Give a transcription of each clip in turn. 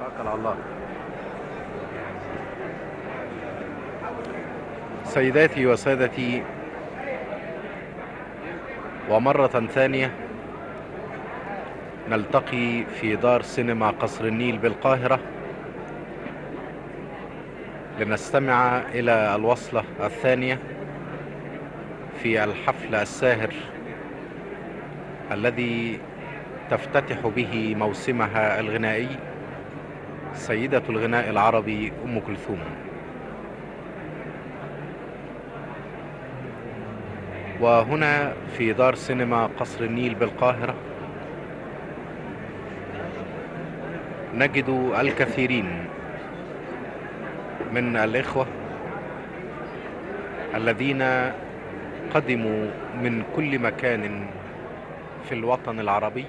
توكل على الله. سيداتي وسادتي، ومرة ثانية نلتقي في دار سينما قصر النيل بالقاهرة لنستمع إلى الوصلة الثانية في الحفل الساهر الذي تفتتح به موسمها الغنائي سيدة الغناء العربي أم كلثوم. وهنا في دار سينما قصر النيل بالقاهرة نجد الكثيرين من الإخوة الذين قدموا من كل مكان في الوطن العربي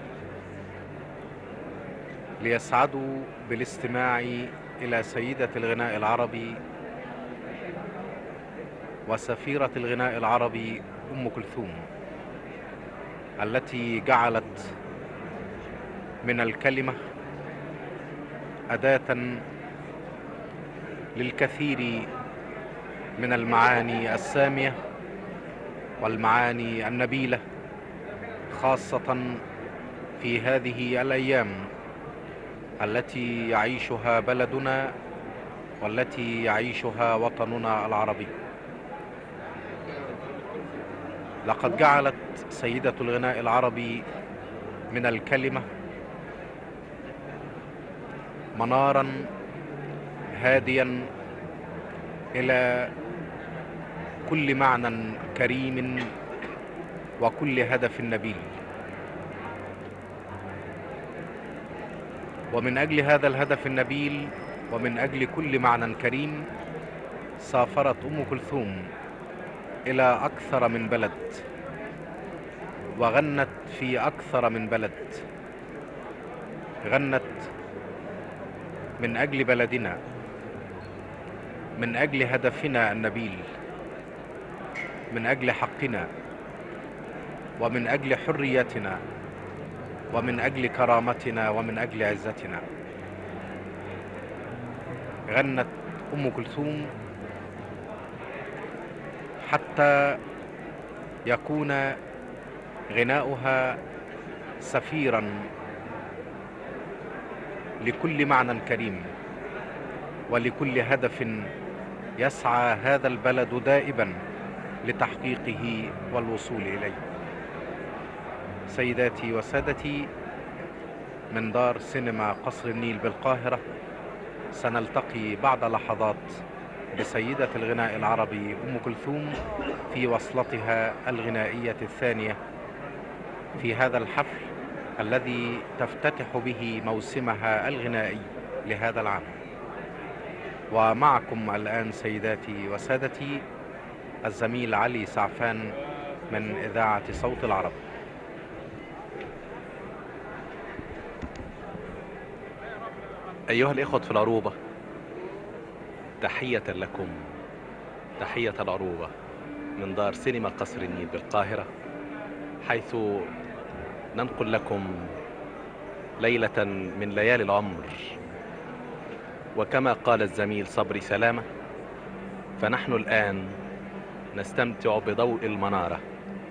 ليسعدوا بالاستماع إلى سيدة الغناء العربي وسفيرة الغناء العربي أم كلثوم، التي جعلت من الكلمة أداة للكثير من المعاني السامية والمعاني النبيلة، خاصة في هذه الأيام التي يعيشها بلدنا والتي يعيشها وطننا العربي. لقد جعلت سيدة الغناء العربي من الكلمة منارا هاديا إلى كل معنى كريم وكل هدف نبيل. ومن أجل هذا الهدف النبيل ومن أجل كل معنى كريم سافرت أم كلثوم إلى أكثر من بلد وغنت في أكثر من بلد. غنت من أجل بلدنا، من أجل هدفنا النبيل، من أجل حقنا، ومن أجل حريتنا، ومن أجل كرامتنا، ومن أجل عزتنا. غنت أم كلثوم حتى يكون غناؤها سفيرا لكل معنى كريم ولكل هدف يسعى هذا البلد دائما لتحقيقه والوصول إليه. سيداتي وسادتي، من دار سينما قصر النيل بالقاهرة سنلتقي بعد لحظات بسيدة الغناء العربي أم كلثوم في وصلتها الغنائية الثانية في هذا الحفل الذي تفتتح به موسمها الغنائي لهذا العام. ومعكم الآن سيداتي وسادتي الزميل علي سعفان من إذاعة صوت العرب. أيها الإخوة في العروبة، تحية لكم، تحية العروبة من دار سينما قصر النيل بالقاهرة، حيث ننقل لكم ليلة من ليالي العمر. وكما قال الزميل صبري سلامة، فنحن الآن نستمتع بضوء المنارة،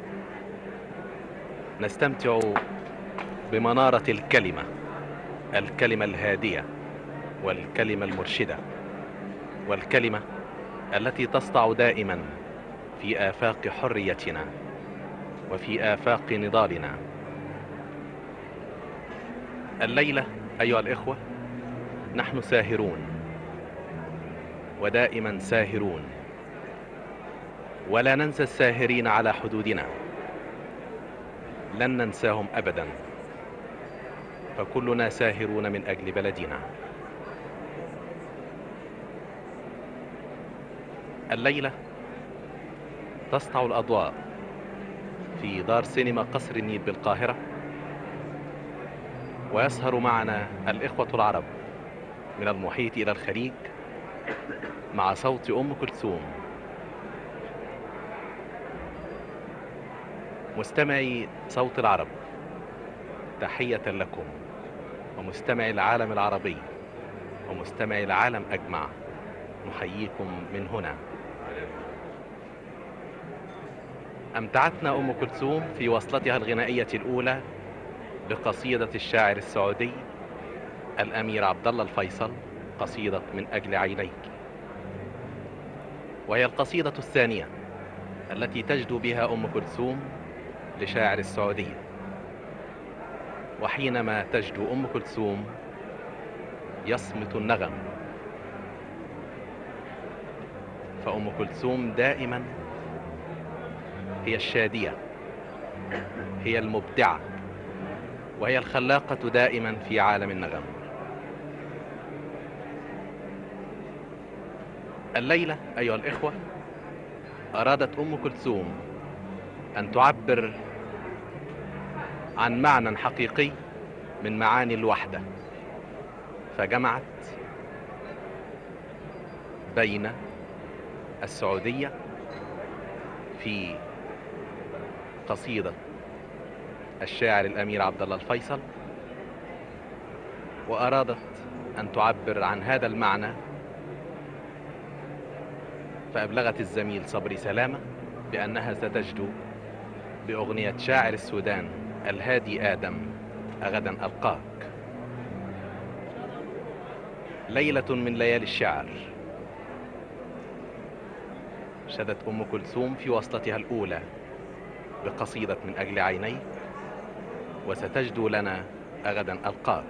نستمتع بمنارة الكلمة، الكلمة الهادية والكلمة المرشدة، والكلمة التي تسطع دائما في آفاق حريتنا وفي آفاق نضالنا. الليلة أيها الإخوة نحن ساهرون، ودائما ساهرون، ولا ننسى الساهرين على حدودنا، لن ننساهم أبدا، فكلنا ساهرون من أجل بلدنا. الليلة تسطع الأضواء في دار سينما قصر النيل بالقاهرة، ويسهر معنا الإخوة العرب من المحيط إلى الخليج مع صوت أم كلثوم. مستمعي صوت العرب، تحية لكم، ومستمعي العالم العربي، ومستمعي العالم أجمع، نحييكم من هنا. أمتعتنا أم كلثوم في وصلتها الغنائية الأولى بقصيدة الشاعر السعودي الأمير عبد الله الفيصل، قصيدة من أجل عينيك، وهي القصيدة الثانية التي تجدو بها أم كلثوم لشاعر السعودية. وحينما تجدو أم كلثوم يصمت النغم، فأم كلثوم دائما هي الشادية، هي المبدعة، وهي الخلاقة دائما في عالم النغم. الليلة أيها الإخوة أرادت أم كلثوم أن تعبر عن معنى حقيقي من معاني الوحدة، فجمعت بين السعودية في قصيدة الشاعر الأمير عبد الله الفيصل، وأرادت أن تعبر عن هذا المعنى، فأبلغت الزميل صبري سلامة بأنها ستجدو بأغنية شاعر السودان الهادي آدم أغدا ألقاك. ليلة من ليالي الشعر شدت أم كلثوم في وصلتها الأولى بقصيدة من أجل عينيك، وستجدو لنا أغدا ألقاك.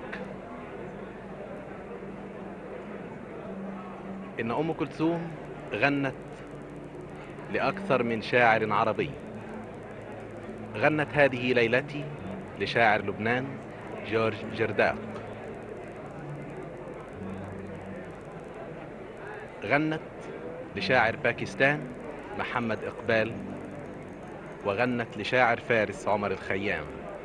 إن أم كلثوم غنت لأكثر من شاعر عربي. غنت هذه ليلتي لشاعر لبنان جورج جرداق، غنت لشاعر باكستان محمد إقبال، وغنت لشاعر فارس عمر الخيام.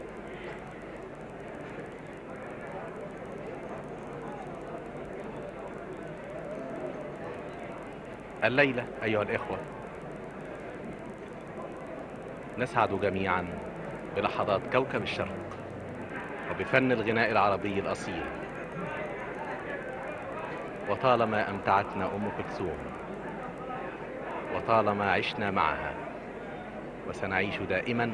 الليلة أيها الإخوة نسعد جميعا بلحظات كوكب الشرق وبفن الغناء العربي الأصيل. وطالما أمتعتنا أم كلثوم، وطالما عشنا معها، وسنعيش دائما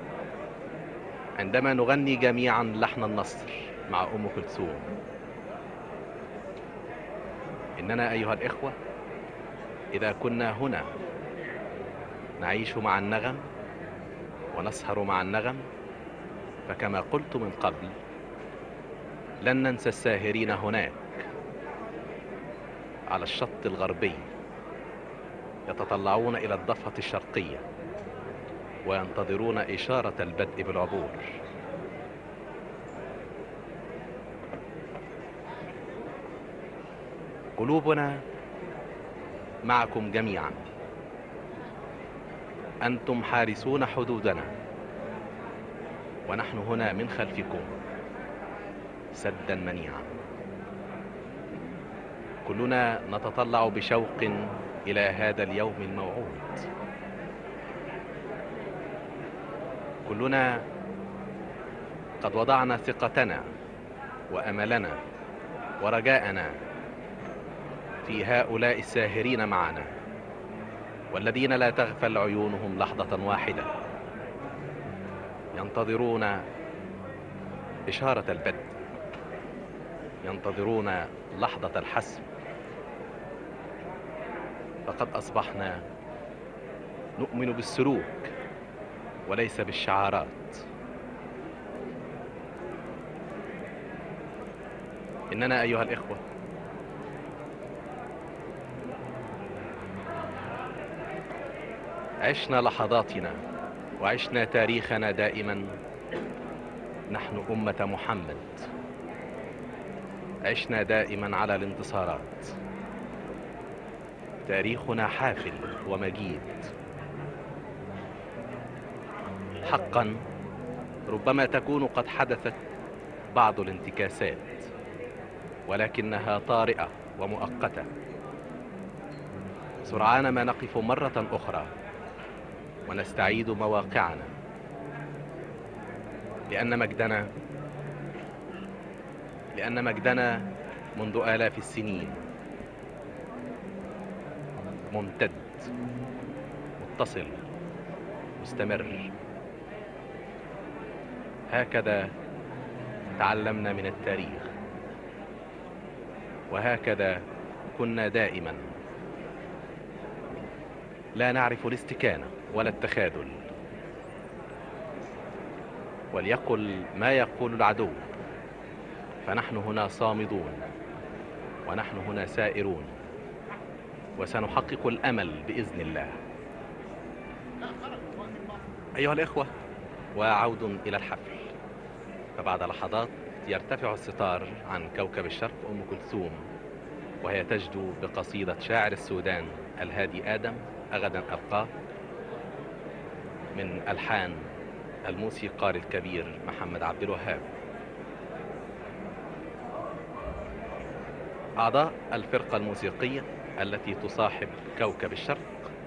عندما نغني جميعا لحن النصر مع أم كلثوم. إننا أيها الإخوة إذا كنا هنا نعيش مع النغم ونسهر مع النغم، فكما قلت من قبل لن ننسى الساهرين هناك على الشط الغربي يتطلعون إلى الضفة الشرقية وينتظرون إشارة البدء بالعبور. قلوبنا معكم جميعا، أنتم حارسون حدودنا، ونحن هنا من خلفكم سدا منيعا. كلنا نتطلع بشوق إلى هذا اليوم الموعود. كلنا قد وضعنا ثقتنا وأملنا ورجاءنا في هؤلاء الساهرين معنا، والذين لا تغفل عيونهم لحظة واحدة، ينتظرون إشارة البدء، ينتظرون لحظة الحسم. فقد أصبحنا نؤمن بالسلوك وليس بالشعارات. إننا أيها الإخوة عشنا لحظاتنا وعشنا تاريخنا دائما. نحن أمة محمد، عشنا دائما على الانتصارات. تاريخنا حافل ومجيد. حقا ربما تكون قد حدثت بعض الانتكاسات، ولكنها طارئة ومؤقتة. سرعان ما نقف مرة أخرى ونستعيد مواقعنا، لأن مجدنا منذ آلاف السنين، ممتد، متصل، مستمر. هكذا تعلمنا من التاريخ، وهكذا كنا دائما لا نعرف الاستكانة ولا التخاذل. وليقل ما يقول العدو، فنحن هنا صامدون، ونحن هنا سائرون، وسنحقق الأمل بإذن الله. أيها الإخوة، وعود إلى الحفل. فبعد لحظات يرتفع الستار عن كوكب الشرق أم كلثوم، وهي تجدو بقصيدة شاعر السودان الهادي آدم غدا ألقاه، من ألحان الموسيقار الكبير محمد عبد الوهاب. أعضاء الفرقة الموسيقية التي تصاحب كوكب الشرق: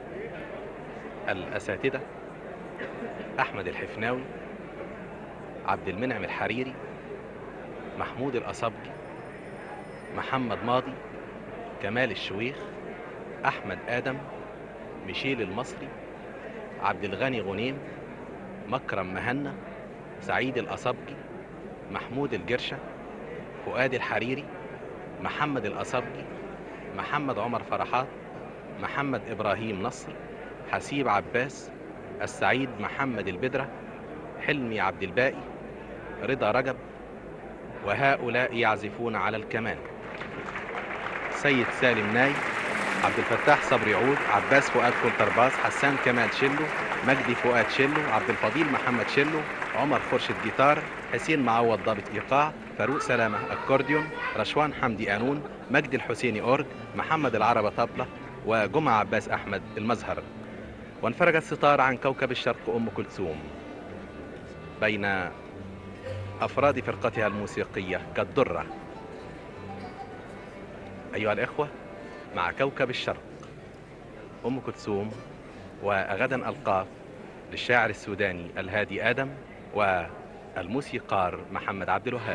الأساتذة أحمد الحفناوي، عبد المنعم الحريري، محمود الأصبجي، محمد ماضي، كمال الشويخ، أحمد آدم، ميشيل المصري، عبد الغني غنيم، مكرم مهنا، سعيد الأصبجي، محمود الجرشة، فؤاد الحريري، محمد الأصبجي، محمد عمر فرحات، محمد إبراهيم نصر، حسيب عباس، السعيد محمد البدرة، حلمي عبد الباقي، رضا رجب. وهؤلاء يعزفون على الكمان: سيد سالم ناي، عبد الفتاح صبري عود، عباس فؤاد كونترباس، حسان كمال شلو، مجدي فؤاد شلو، عبد الفضيل محمد شلو، عمر خورشيد جيتار، حسين معوض ضابط ايقاع، فاروق سلامه اكورديون، رشوان حمدي قانون، مجدي الحسيني اورج، محمد العربة طبلة، وجمعة عباس احمد المزهر. وانفرج الستار عن كوكب الشرق ام كلثوم بين افراد فرقتها الموسيقية كالدرة. ايها الاخوة، مع كوكب الشرق ام كلثوم وغدا القاف للشاعر السوداني الهادي آدم والموسيقار محمد عبد الوهاب.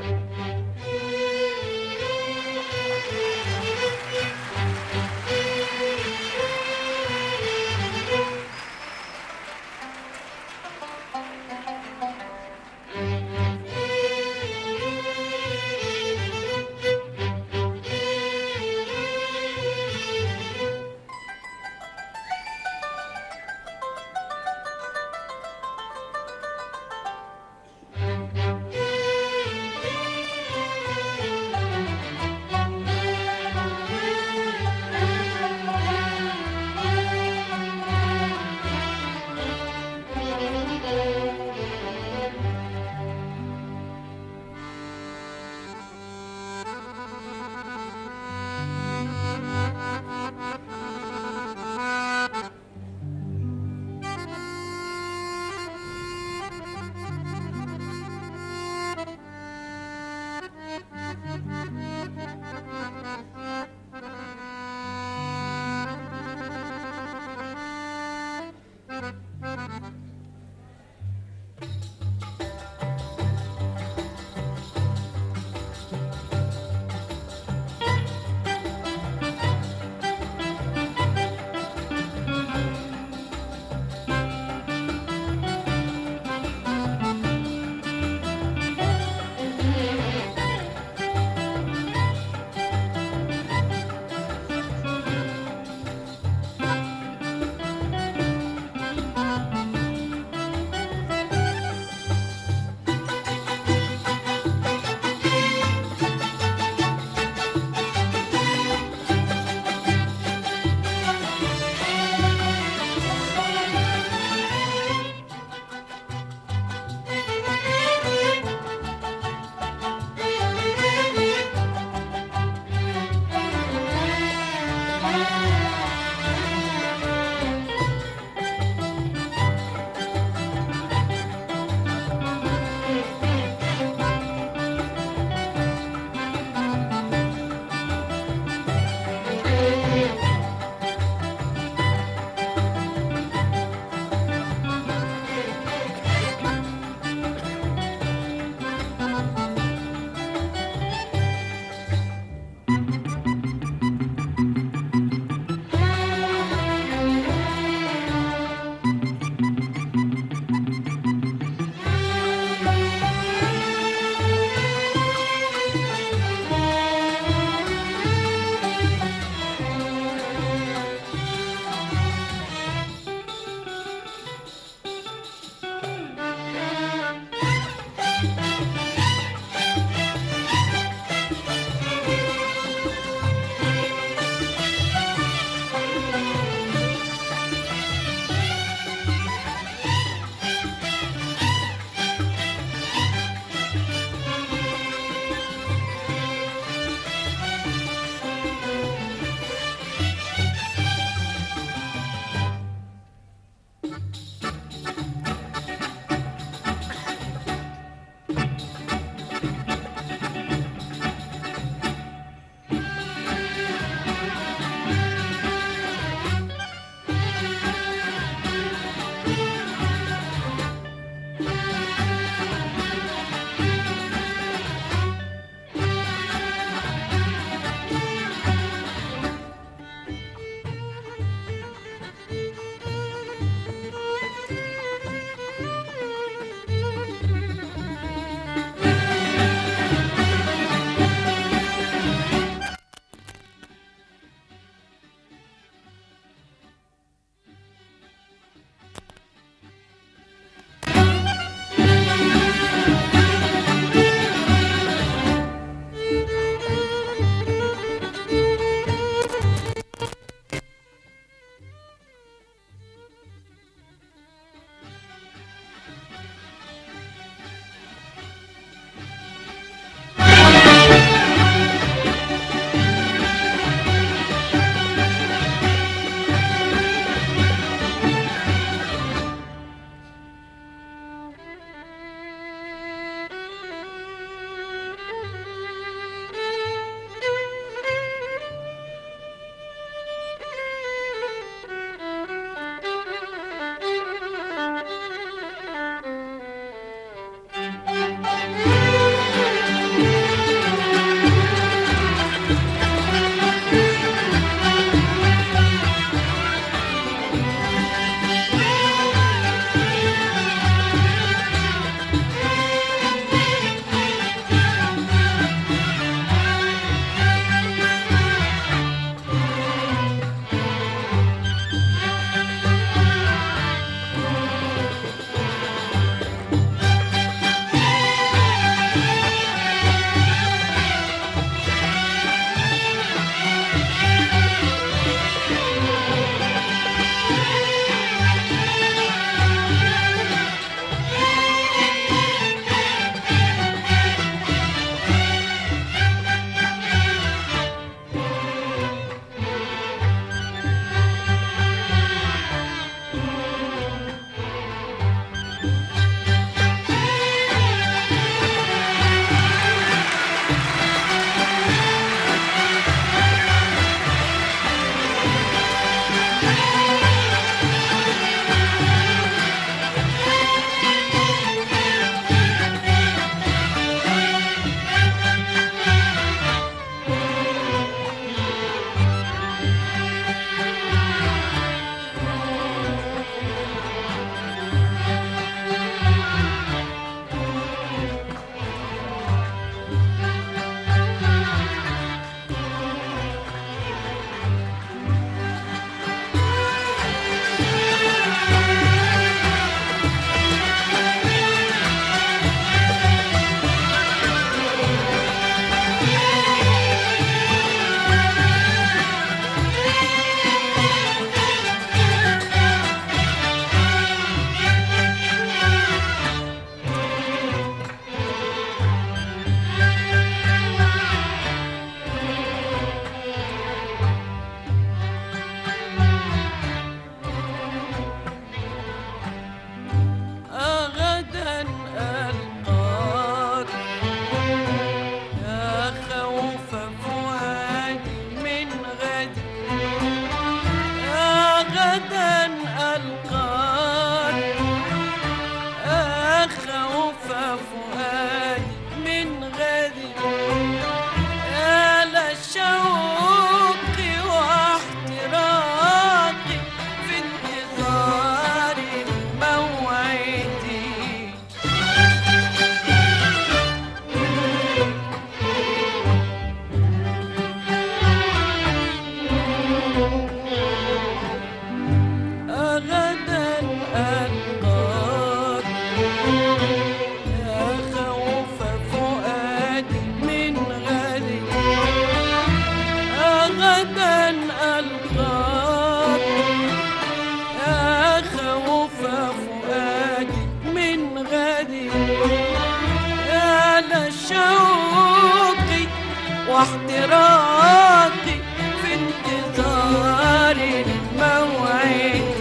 واحتراقي في انتظار الموعد.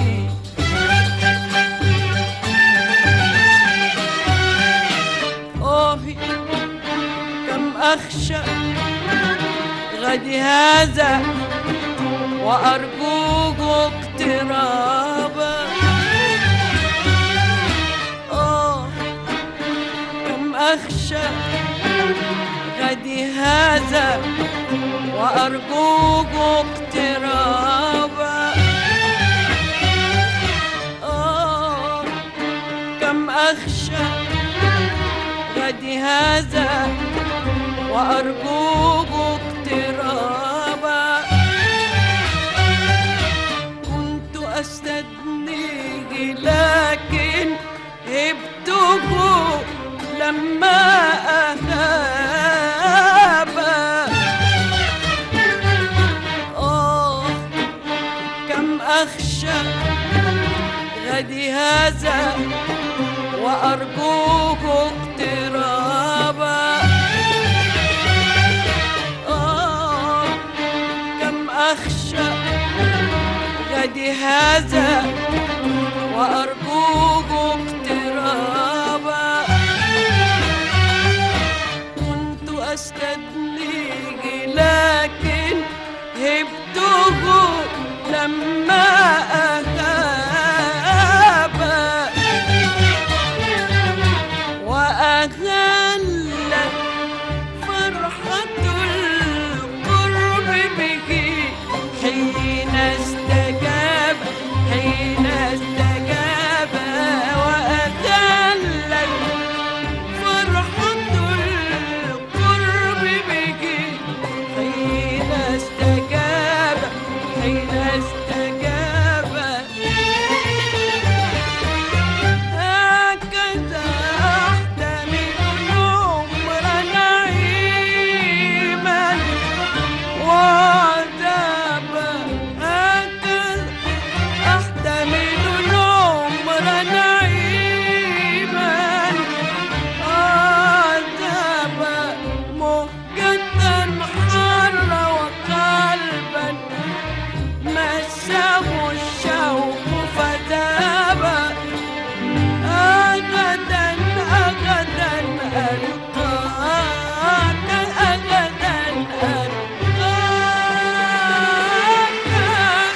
آهي كم أخشى غدي هذا وأرجوك اقترابا. كم أخشى غدي هذا وأرجوك اقترابا. كم أخشى غدي هذا وأرجوك اقترابا. كنت أستدنيه لكن هبته لما أهاب. كم أخشى غدي هذا وأرجوك اقترابا. كم أخشى غدي هذا وأرجوك اقترابا. كنت أستدنيه لكن هبته لما أهاب. وأغلت فرحة القرب به حين استجاب وأغلت فرحة القرب به حين استجاب هكذا أحتمل العمر نعيما وعذابا. هكذا أحتمل العمر نعيما وعذابا. مهجة حر وقلبا مسه الشوق فذاب. أغدا ألقاك أغدا ألقاك.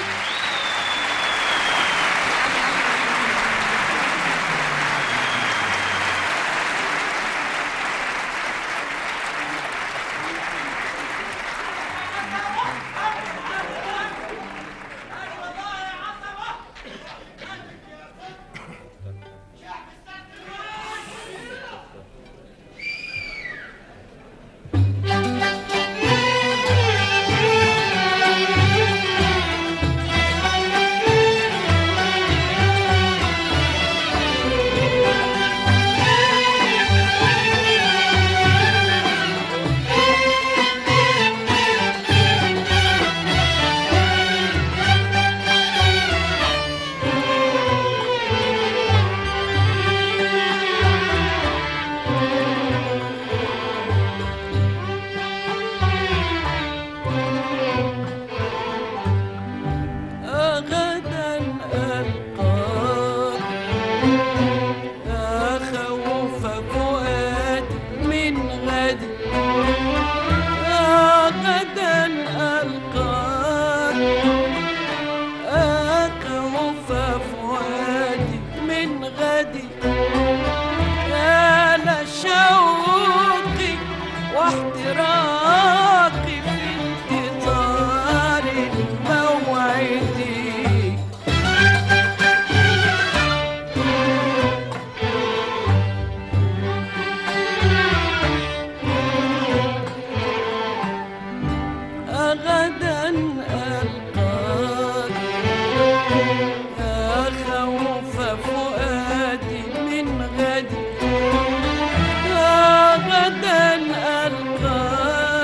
غدا ألقاك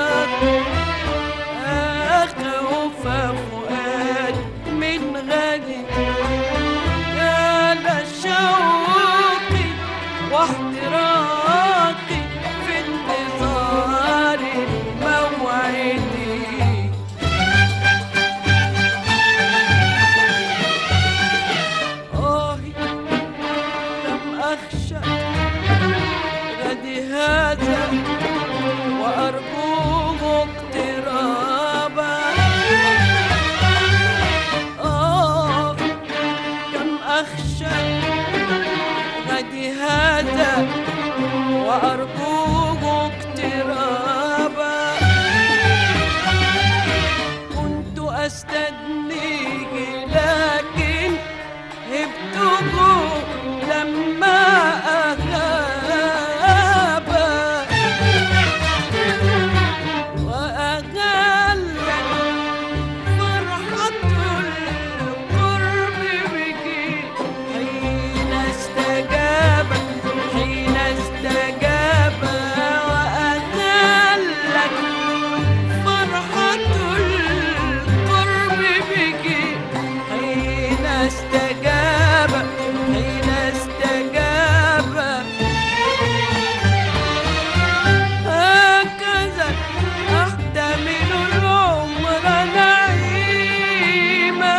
وأرجوه اقترابا. كم أخشى غدي هذا وأرجوه اقترابا. كنت أستدنيه لكن هبته لما أغاب، وأغلت فرحة القرب بك حين استجاب، حين استجاب. وأغلت فرحة القرب بك حين استجاب، حين استجاب. هكذا أحتمل العمر نعيما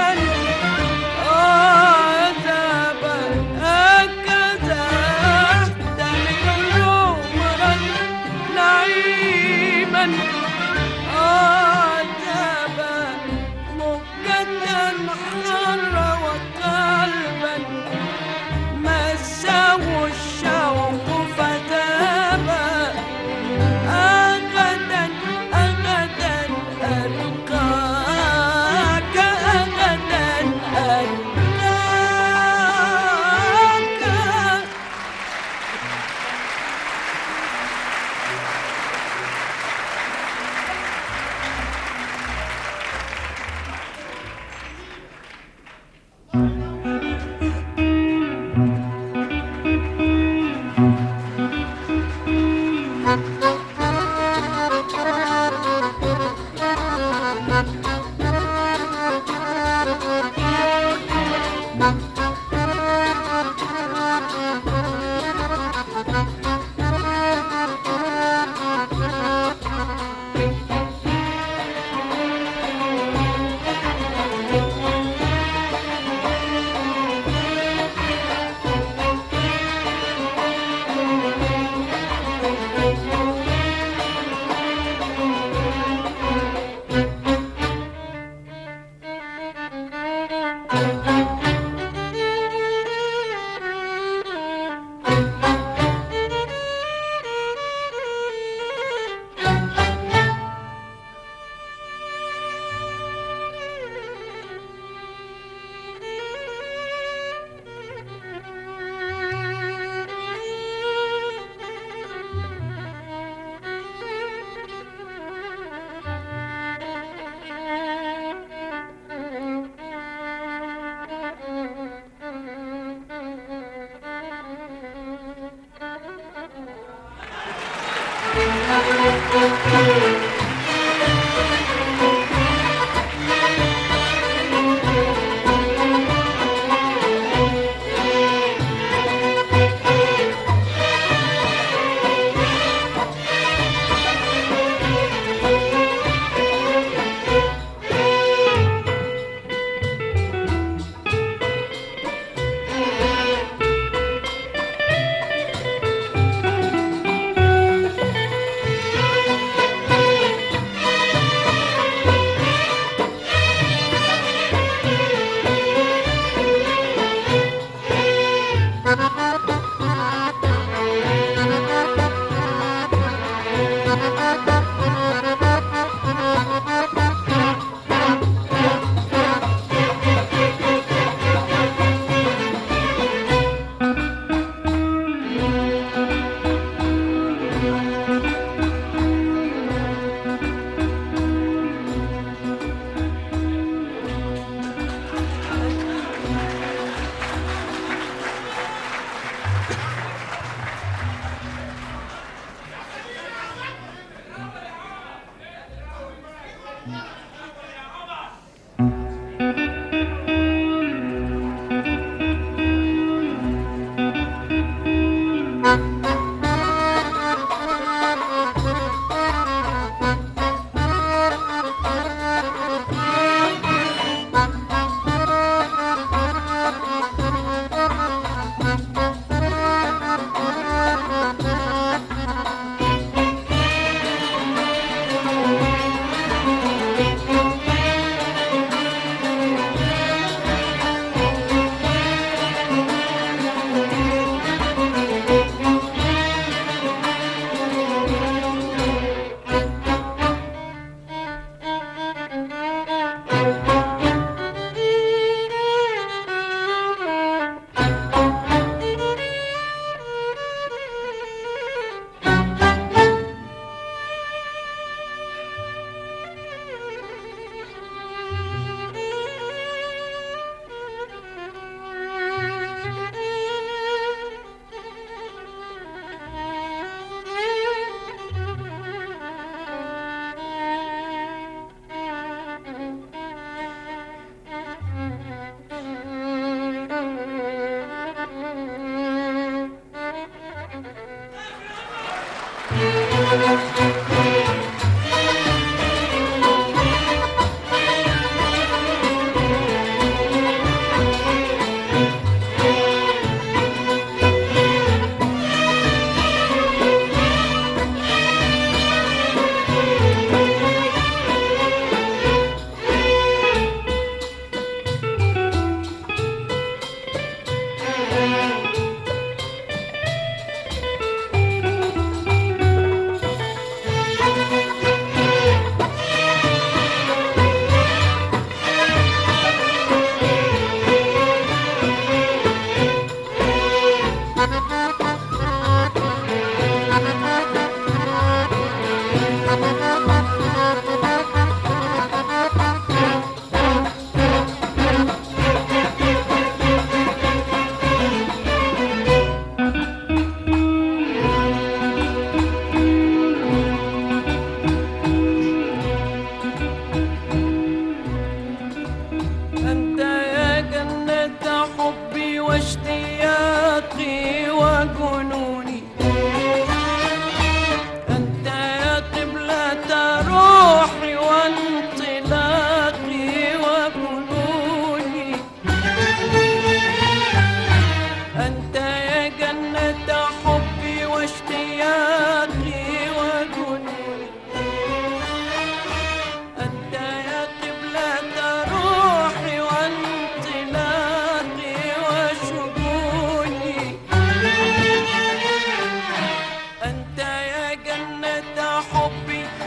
عذابا. هكذا أحتمل العمر نعيما عذابا. مهجة حر وقلبا مسه الشوق فتابا. أغدا أغدا ألقاك، أغدا ألقاك.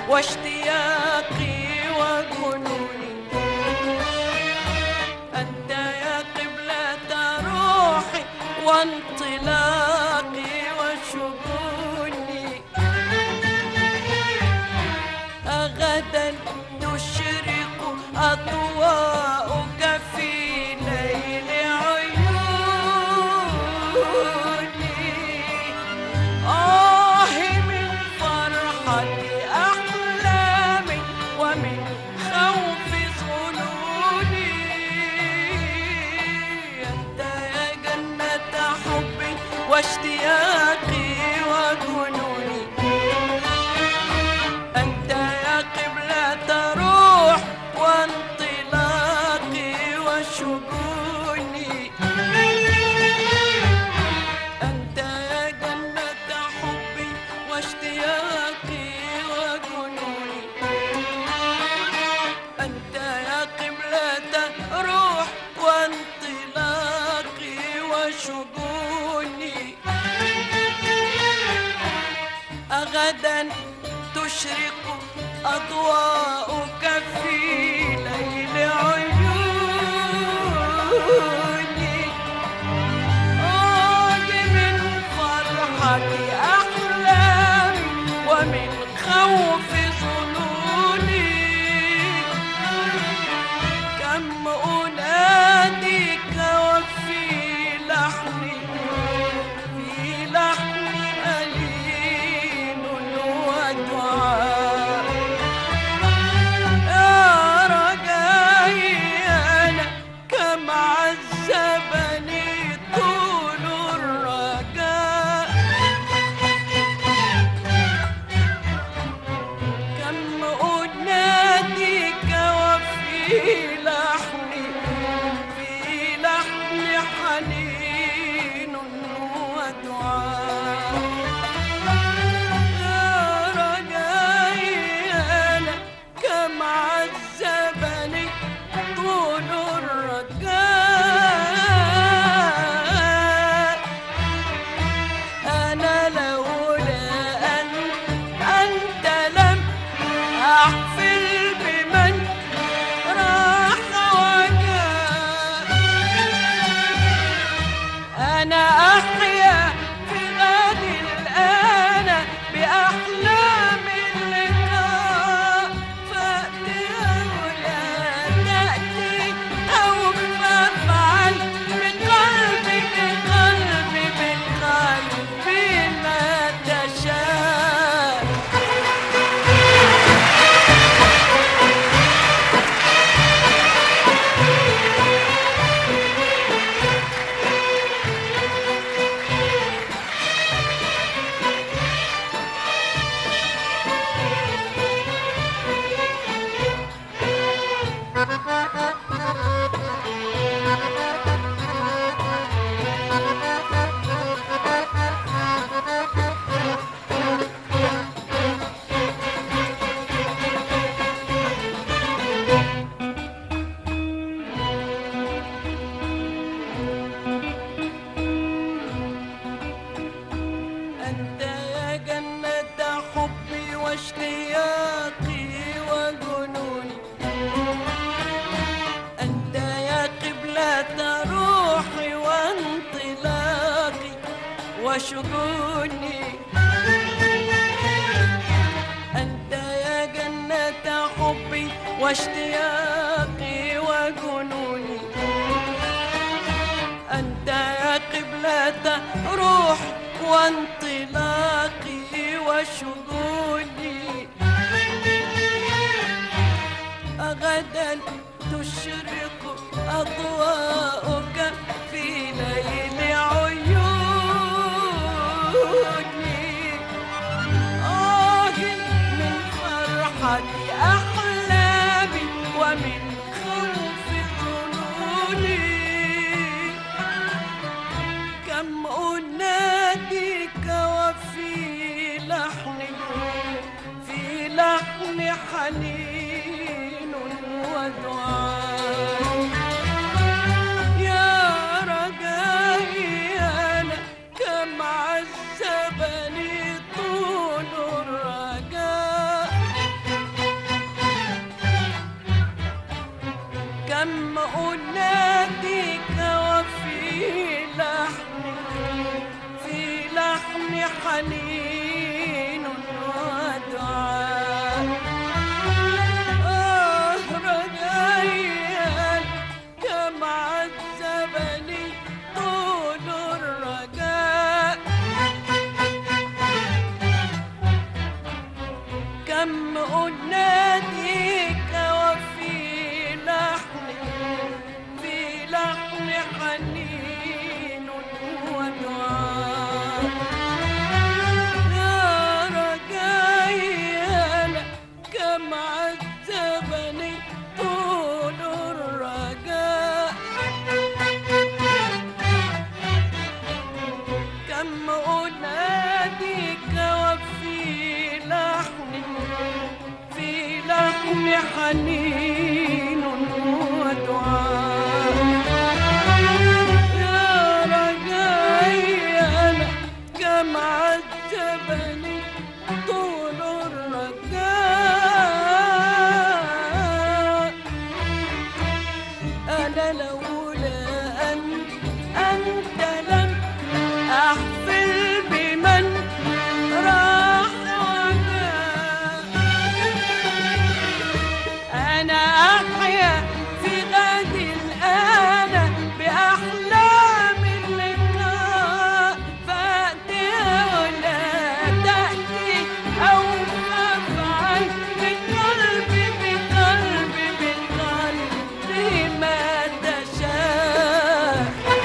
واشتياقي وجنوني. أنت يا قبلة روحي وانطلاقي وشجوني. غدا تشرق أضواءك في ليل عيوني. من فرحة أحلامي ومن خوف ظنوني. أنت يا جنة حبي واشتياقي وجنوني. أنت يا قبلة روح وانطلاقي وشجوني. أنت يا جنة حبي واشتياقي وجنوني. أنت يا قبلة روح وانطلاقي وشجوني. غدا تشرق أضواءك في ليل عيوني. من فرحة أحلامي ومن خوف ظنوني. كم أناديك وفي لحني ألين ودعاء. يا رجائي أنا كم عذبني طول الرجاء. كم أناديك وفي لحني حنين ودعاء. يا رجائي أنا كم عذبني طول الرجاء. أنا لولا أنت لم أحفل بمن راح وجاء. أنا أحيا في غد الآن بأحلام اللقاء. فأتي أو لا تأتي أو فافعل بقلبي ما تشاء. أنت يا جنة حبي واشتياقي وجنوني. أنت يا قبلة روحي وانطلاقي وشجوني. أنت يا جنة حبي واشتياقي وجنوني. أنت يا قبلة روح وانطلاقي وشجوني. غدا تشرق أضواءك في ليل عيوني. من فرحة أحلامي ومن خوف ظنوني. كم أناديك وفي لحن حنين ودعاء. يا رجائي أنا كم عذبني طول الرجاء. كم أناديك وفي لحن حنين ودعاء. رجايا كم عذبني طول الرجاء. كم أناديك وفي لحن حنين ودعاء. يا رجايا كم عذبني طول الرجاء. كم أناديك وفي لحن حنين ودعاء. يا رجايا كم عذبني طول الرجاء. أنا لولا أنت لم أحفل بمن راح وجاء. أنا أحيا في غد الآن بأحلام اللقاء. فأتي ولا تأتي أو أفعل بقلبي ما تشاء.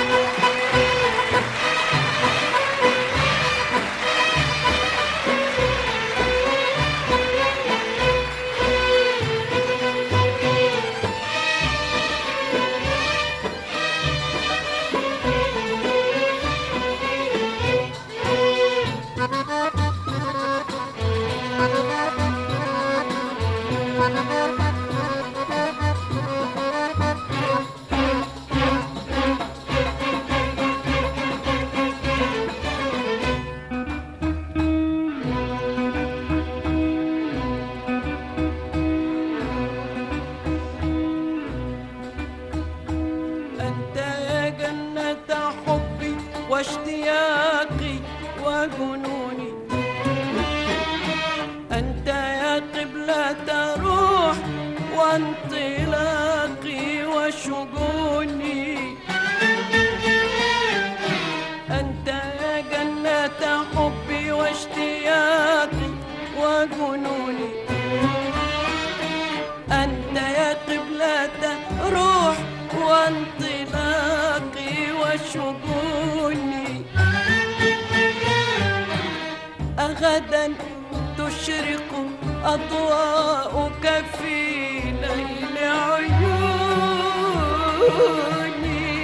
أنت يا جنة حبي واشتياقي وجنوني. أنت يا قبلة روح وانطلاقي وشجوني. أنت يا جنة حبي واشتياقي وجنوني. أنت يا قبلة روح وانطلاقي وشجوني. أغدا تشرق أضواءك في ليل عيوني.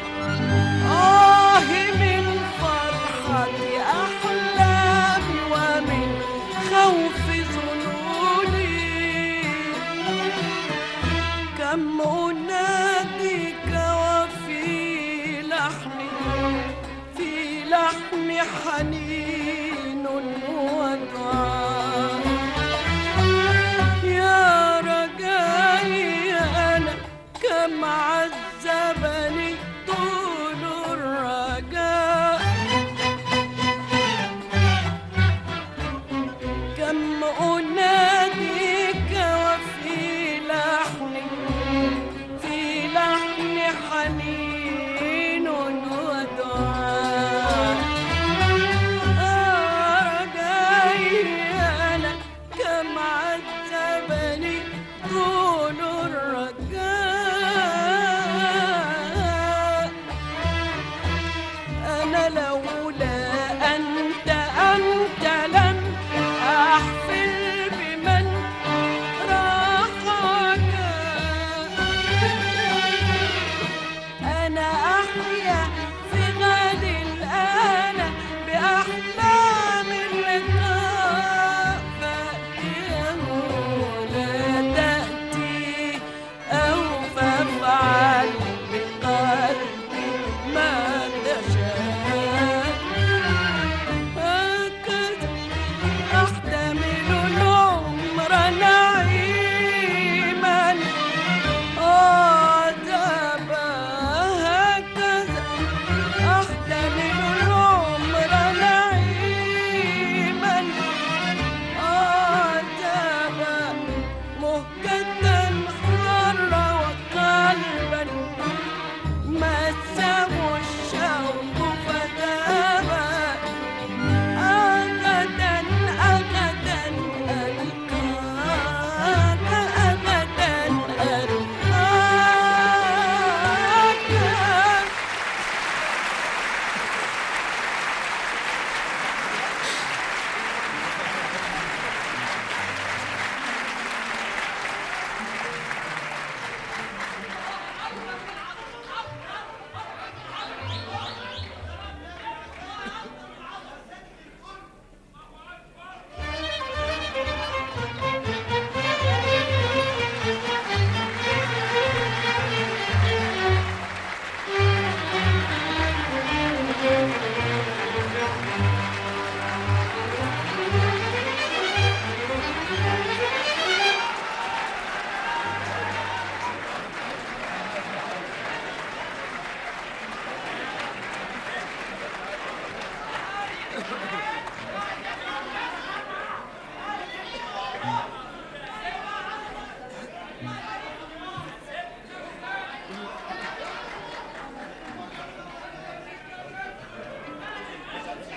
من فرحة أحلامي ومن خوف ظنوني. كم أناديك وفي لحن حنين ودعاء. يا رجايا كم عذب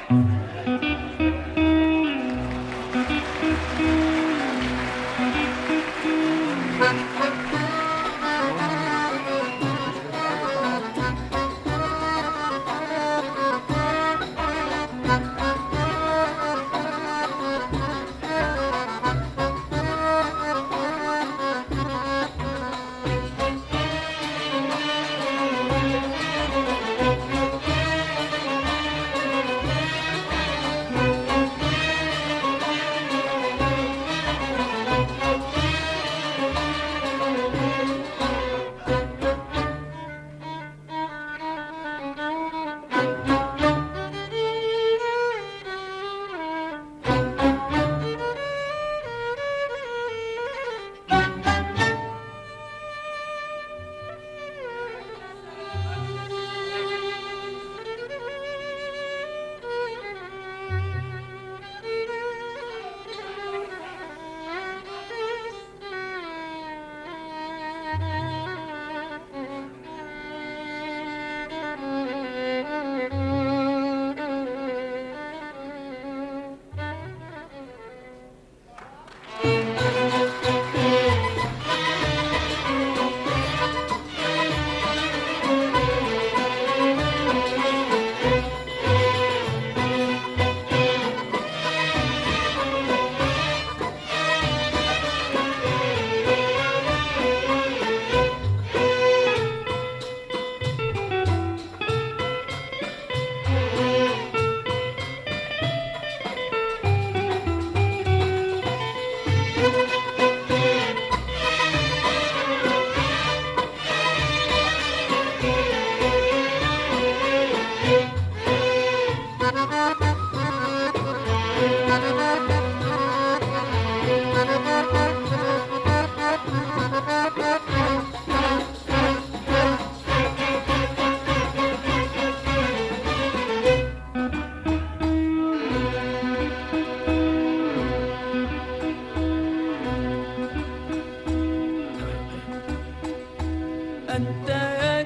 أنت يا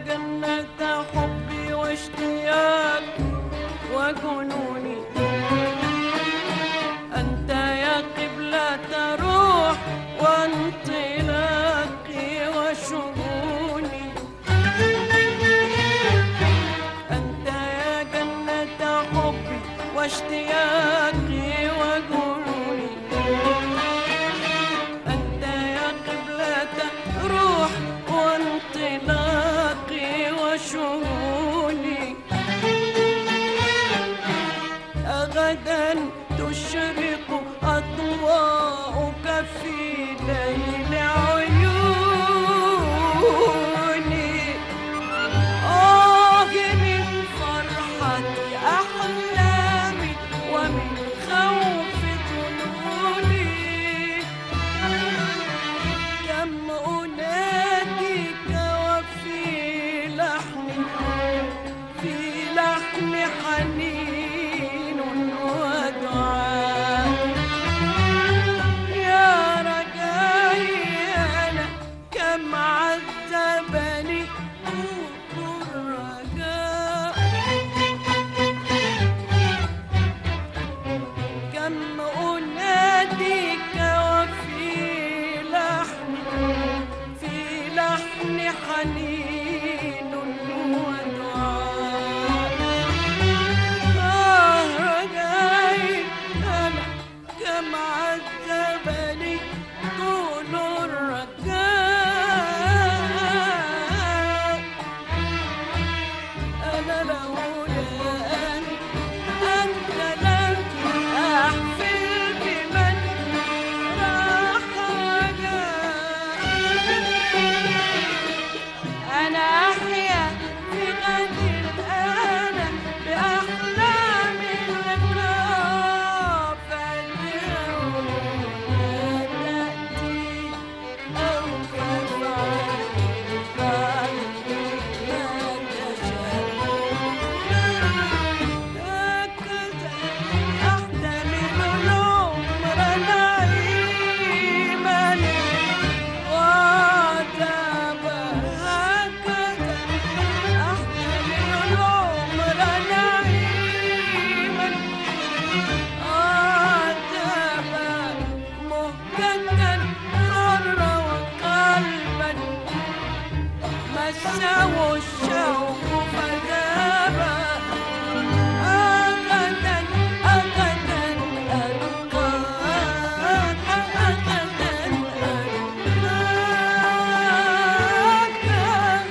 جنة حبي واشتياقي وجنوني، أنت يا قبلة روح وانطلاقي وشجوني، أنت يا جنة حبي واشتياقي وجنوني، أنت يا قبلة روح وانطلاقي وشجوني، غدا تشرق أضواءك في ليل عيوني، من فرحة أحلامي ومن خوف ظنوني، كم أناديك وفي لحن حنين ودعاء، يا رجائي والشوق فذابا أبدا أبدا ألقاك أبدا ألقاك.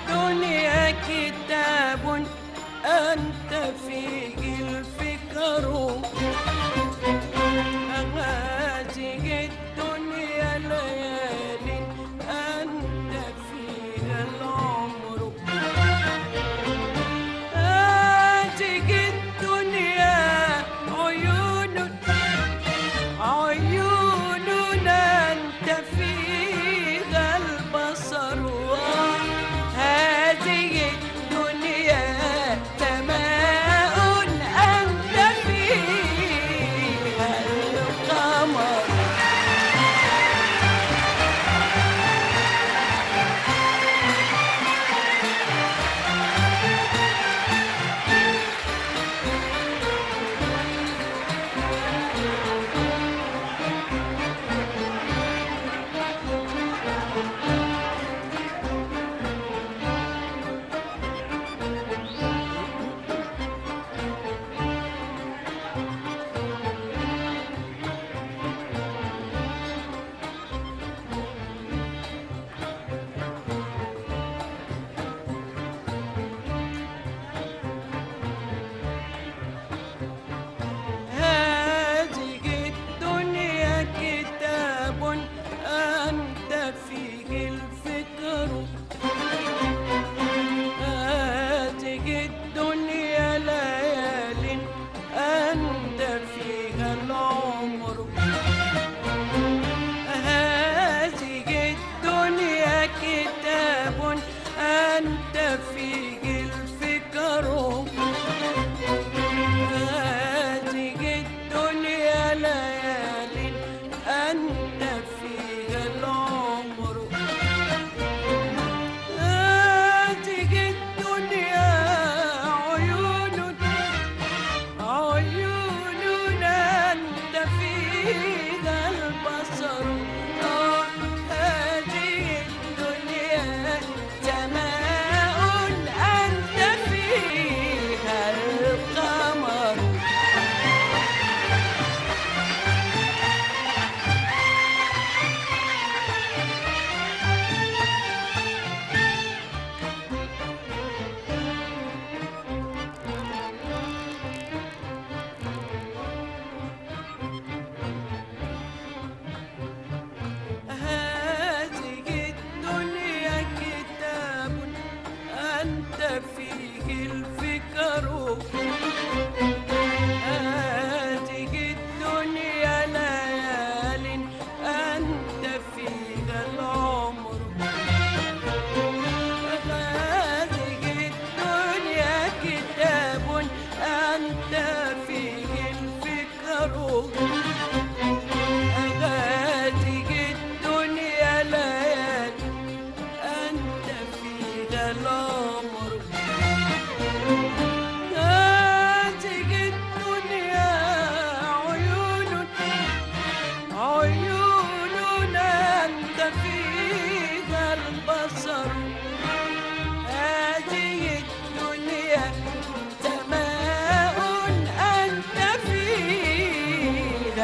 كتاب أنت فيه الفكر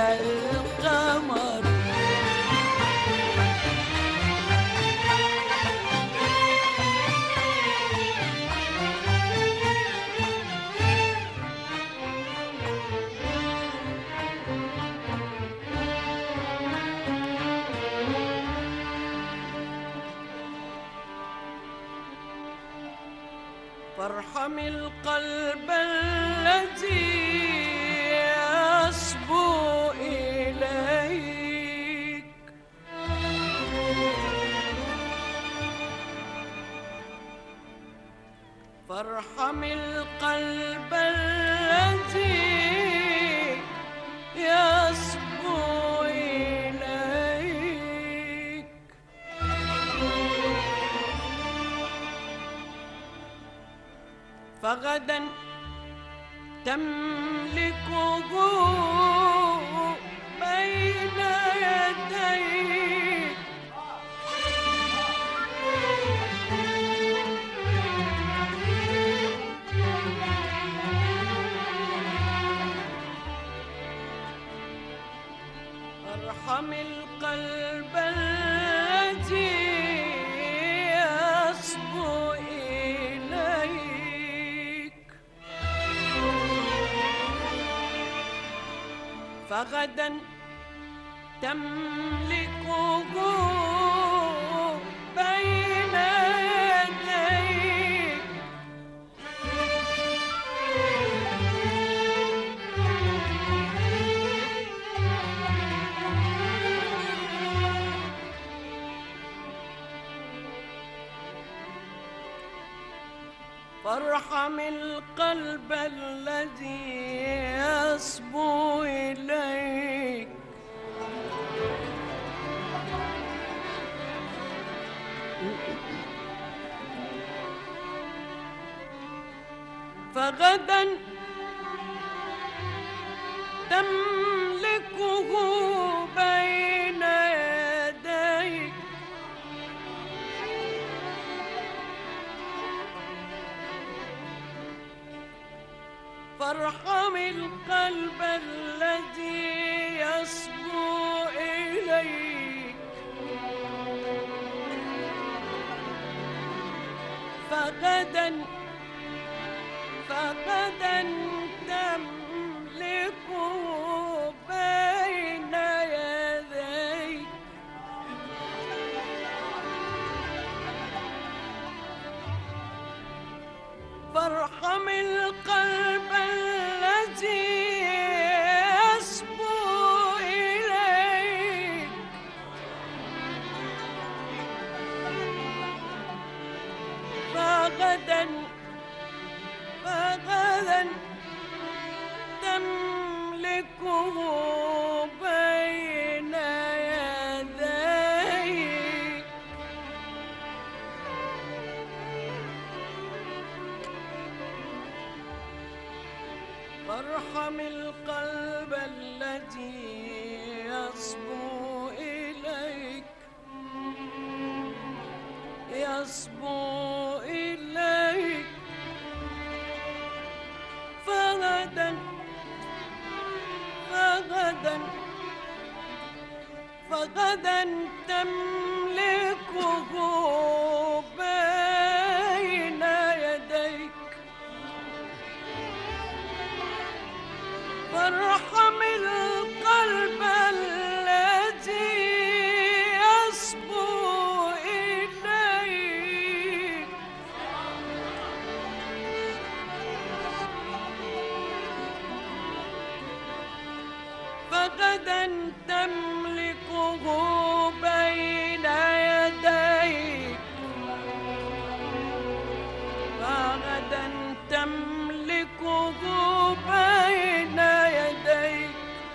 القمر فارحم القلب الذي يصبو إليك فارحم القلب الذي يصبو إليك فغدا تملكه بين يديك ارحم القلب الذي يصبو إليك فغدا تملكه بين يديك فارحم القلب الذي يصبو إليك فغدا تملكه بين يديك فارحم القلب الذي يصبو إليك فغدا تملكه بين يديك فارحم القلب الذي يصبو إليك فغدا تملكه بين يديك فارحم القلب الذي يصبو إليك فغدا تملكه بين يديك فارحم القلب الذي يصبو إليك فغدا تملكه بين يديك فغدا تملكه بين يديك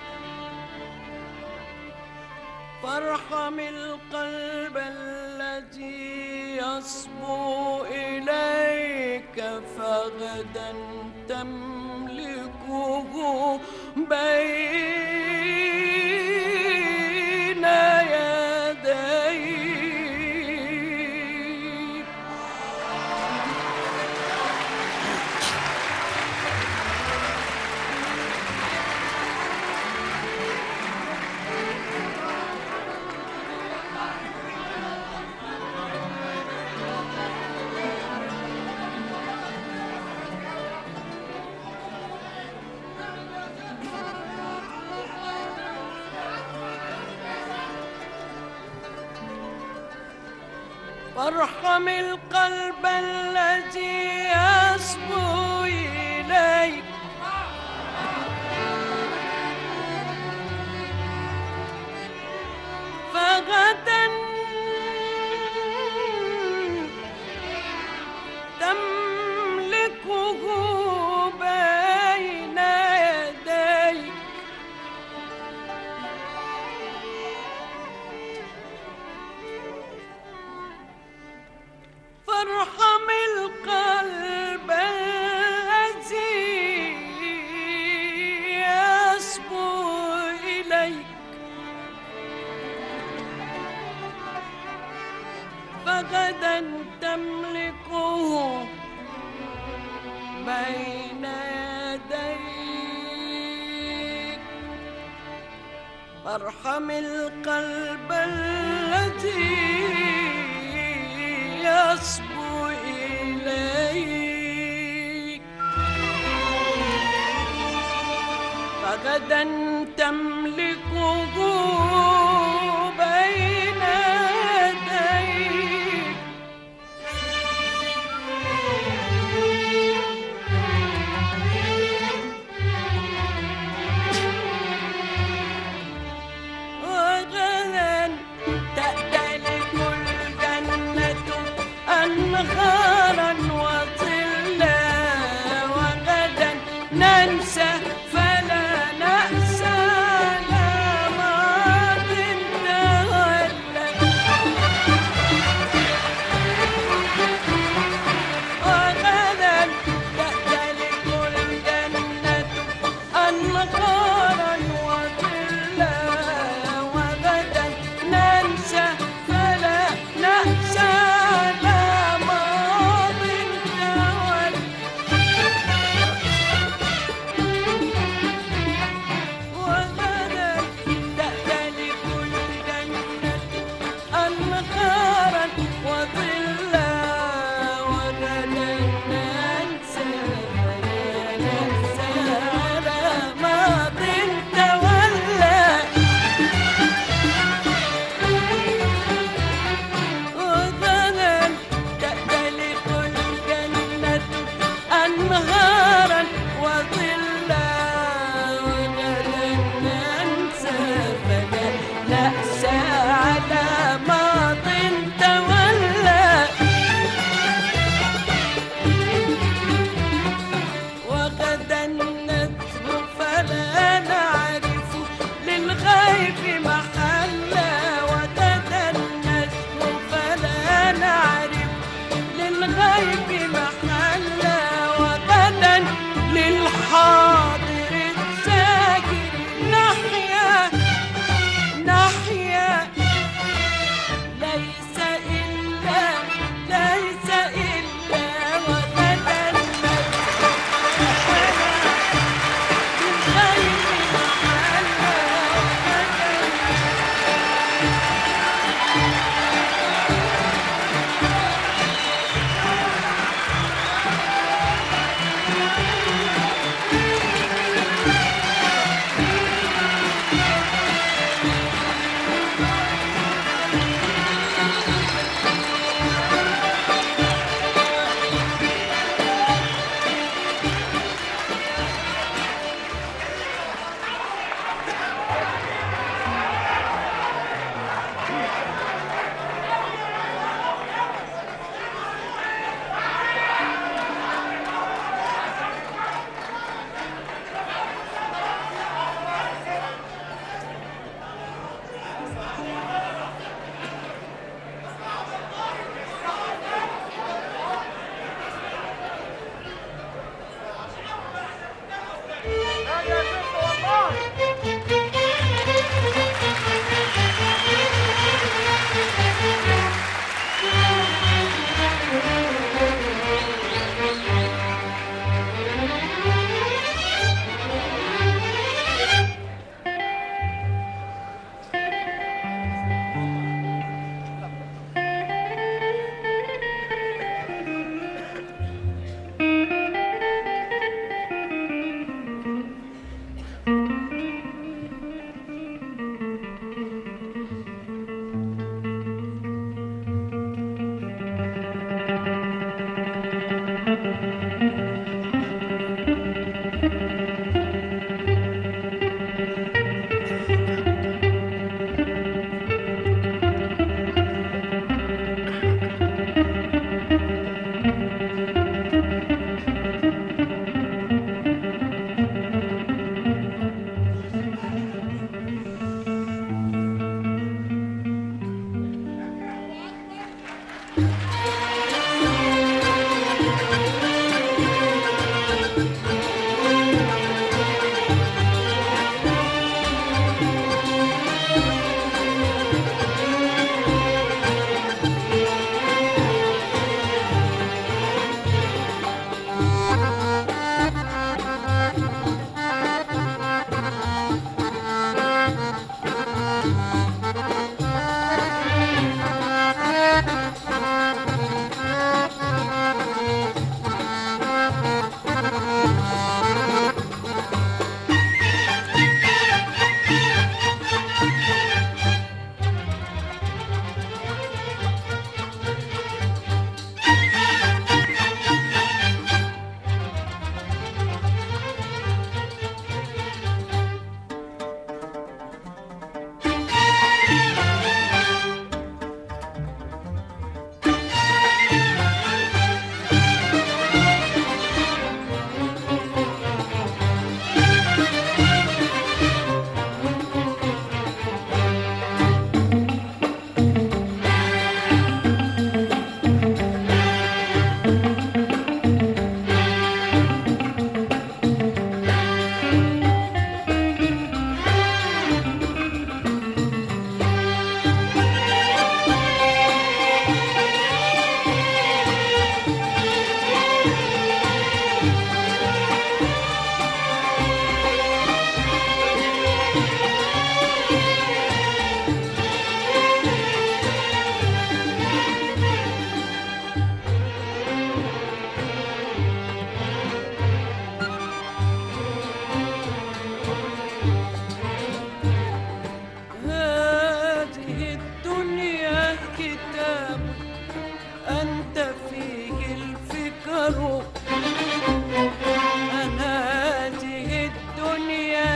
فارحم القلب الذي يصبو إليك فغدا تملكه بين يديك فارحم القلب الذي يصبو إليك فغدا تملكه بين يديك فارحم القلب الذي يصبو إليك فغدا تملكه بين يديك فارحم القلب الذي يصبو إليك فغدا تملكه بين يديك وغدا تأتلك الجنة أنهارا وظلا وغدا ننسى فلا نأسى لا ماض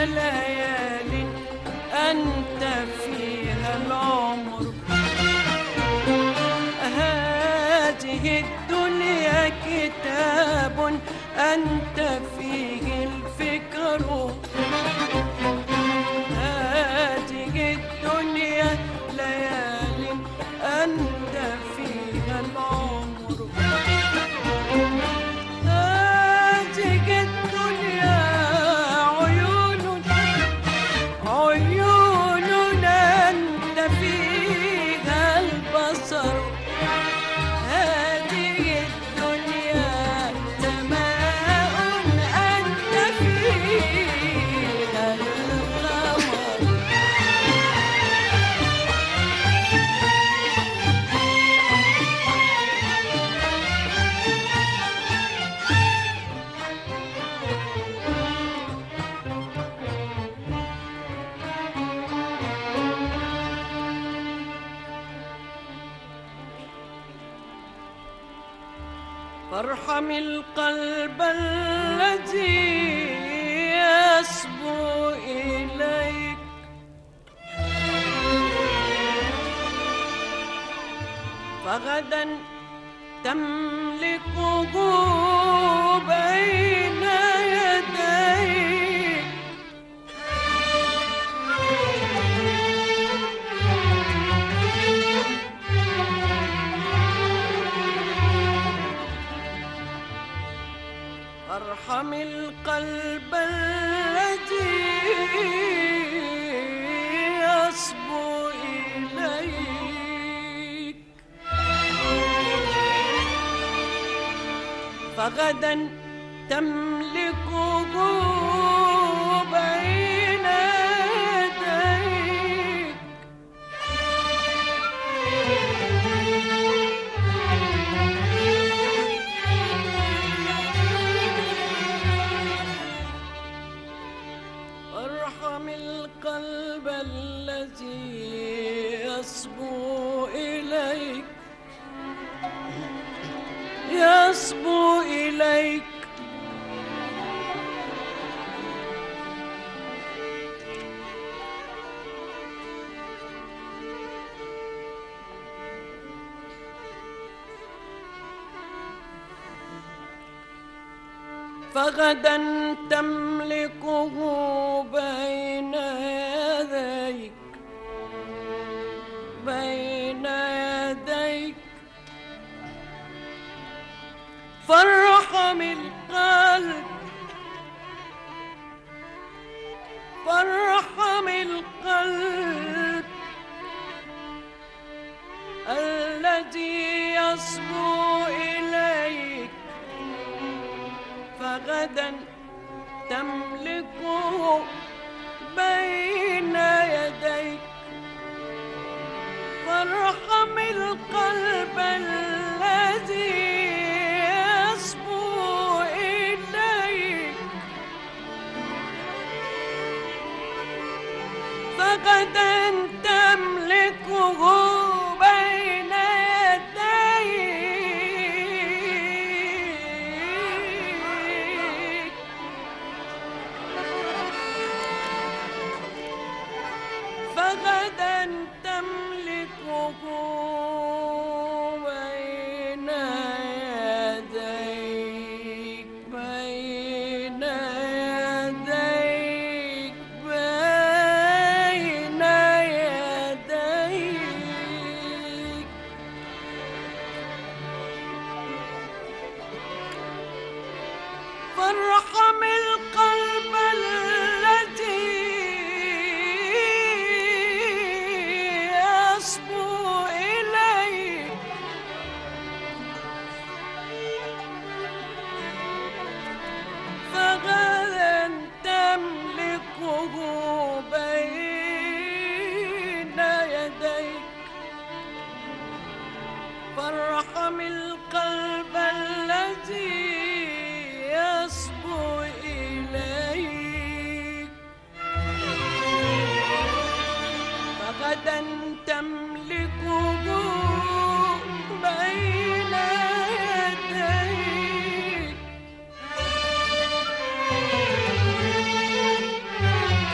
ليال أنت فيها العمر. هذه الدنيا كتاب أنت فيه الفكر. هذه الدنيا ليال أنت فيها العمر. هذه الدنيا عيون عيون أنت فيها البصر. هذه الدنيا سماء أنت فيها القمر. فارحم القلب الذي يصبو إليك. فغدا تملكه بين يديك. ارحم القلب الذي يصبو إليك. فغدا تملكه بين يديك. ارحم القلب الذي يصبو إليك. يصبو إليك. فغدا تملكه بين يديك. بين يديك. فارحم القلب. فارحم القلب الذي يصبو إليك. فغدا تملكه بين يديك. فارحم القلب الذي يصبو إليك. فغدا تملكه بين يديك. فغدا تملكه بين يديك. بين يديك. بين يديك. فارحم القلب الذي يصبو إليك. فغدا تملكه بين يديك. فارحم القلب الذي يصبو إليك. فغدا تملكه بين يديك.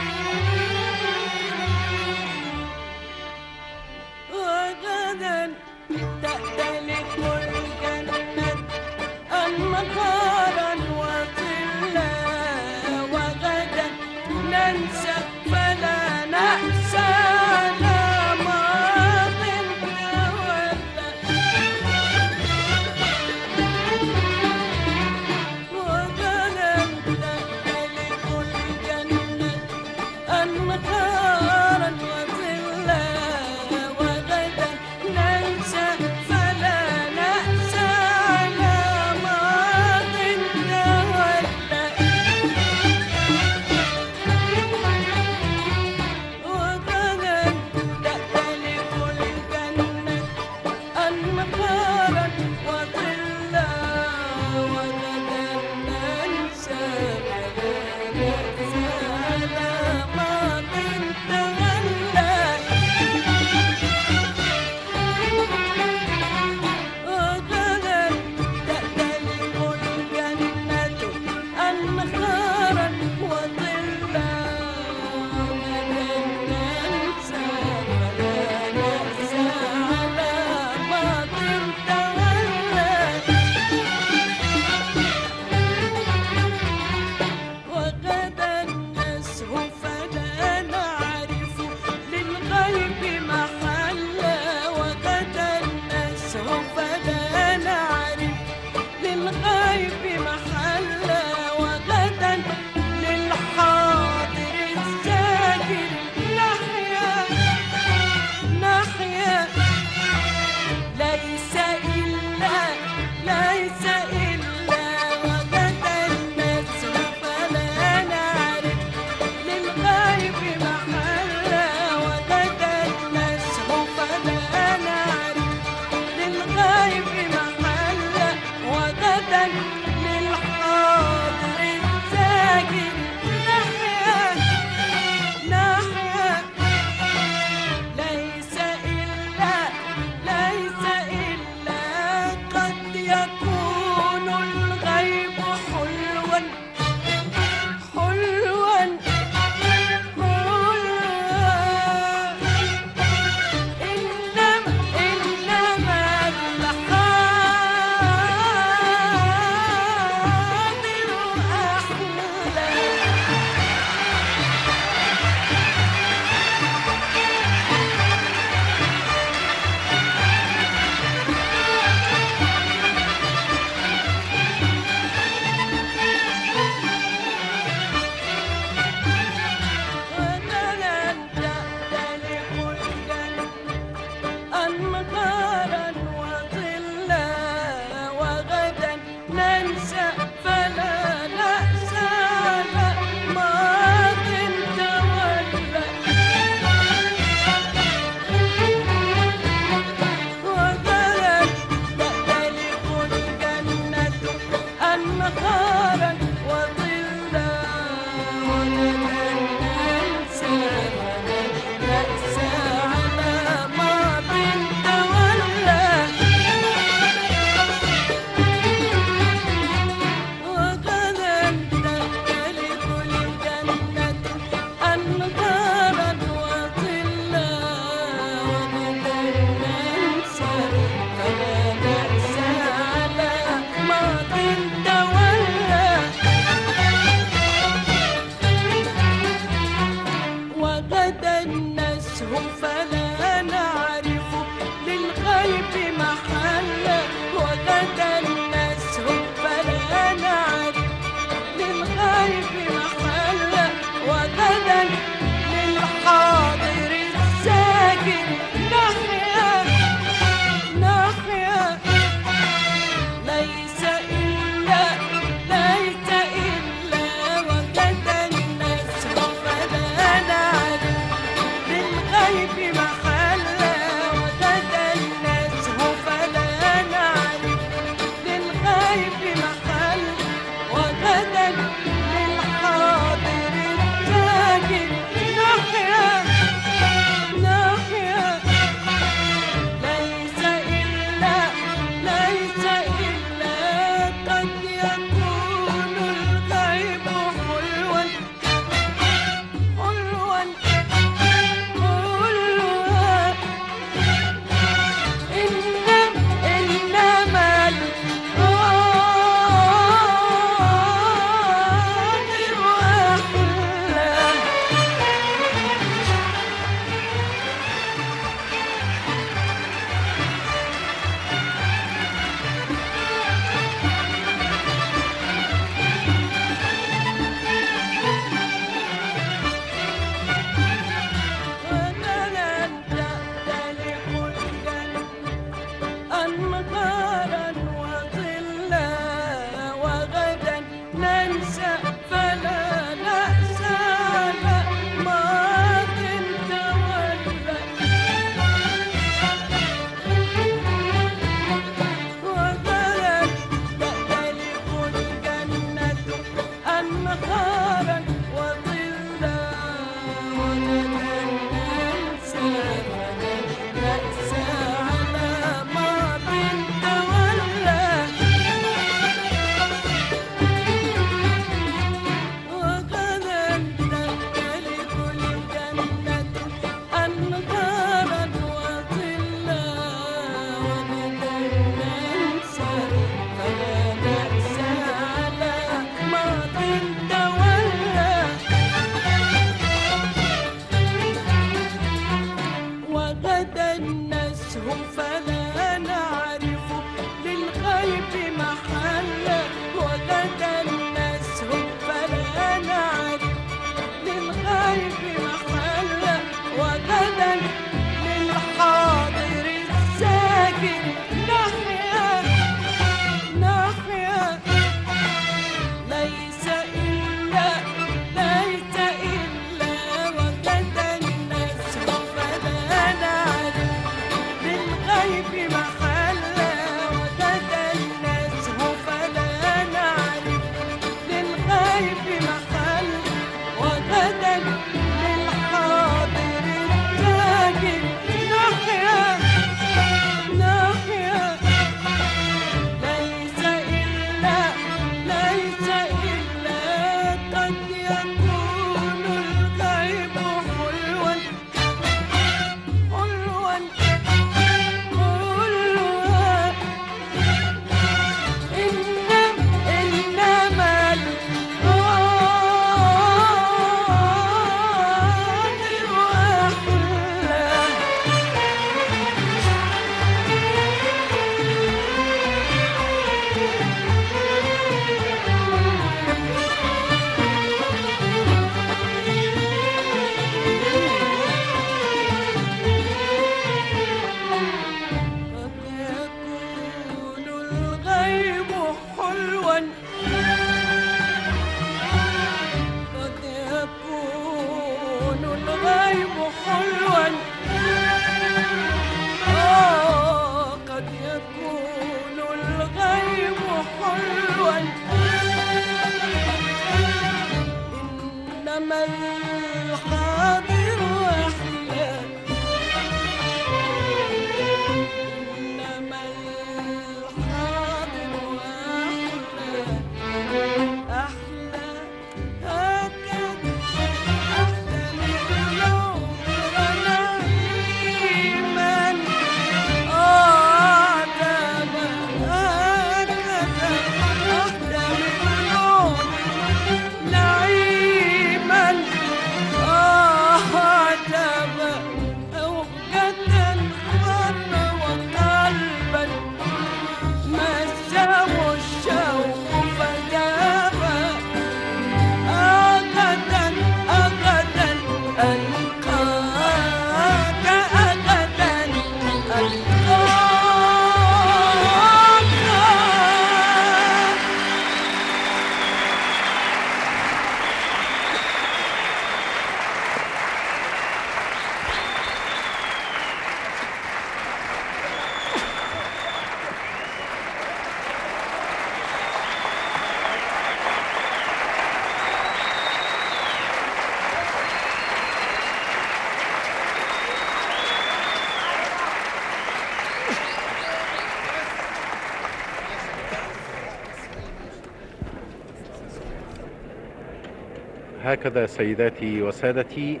هكذا سيداتي وسادتي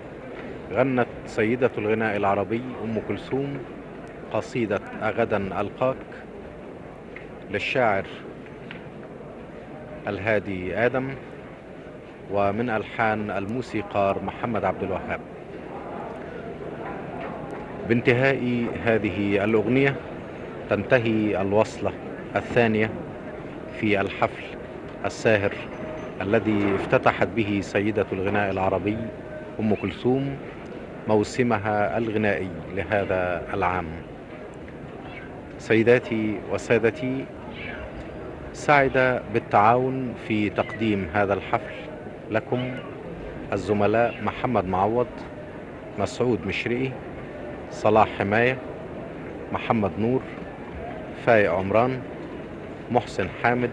غنت سيدة الغناء العربي أم كلثوم قصيدة أغدا ألقاك للشاعر الهادي آدم ومن ألحان الموسيقار محمد عبد الوهاب. بانتهاء هذه الأغنية تنتهي الوصلة الثانية في الحفل الساهر الذي افتتحت به سيدة الغناء العربي أم كلثوم موسمها الغنائي لهذا العام. سيداتي وسادتي، سعد بالتعاون في تقديم هذا الحفل لكم الزملاء محمد معوض، مسعود مشرقي، صلاح حماية، محمد نور، فايق عمران، محسن حامد،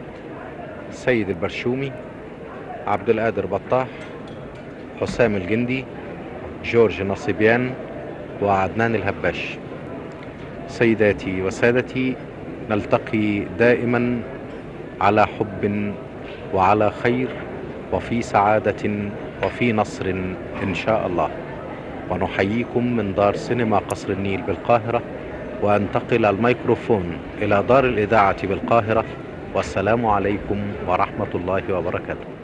سيد البرشومي، عبد القادر بطاح، حسام الجندي، جورج نصيبيان وعدنان الهباش. سيداتي وسادتي، نلتقي دائما على حب وعلى خير وفي سعادة وفي نصر إن شاء الله. ونحييكم من دار سينما قصر النيل بالقاهرة، وأنتقل الميكروفون إلى دار الإذاعة بالقاهرة. والسلام عليكم ورحمة الله وبركاته.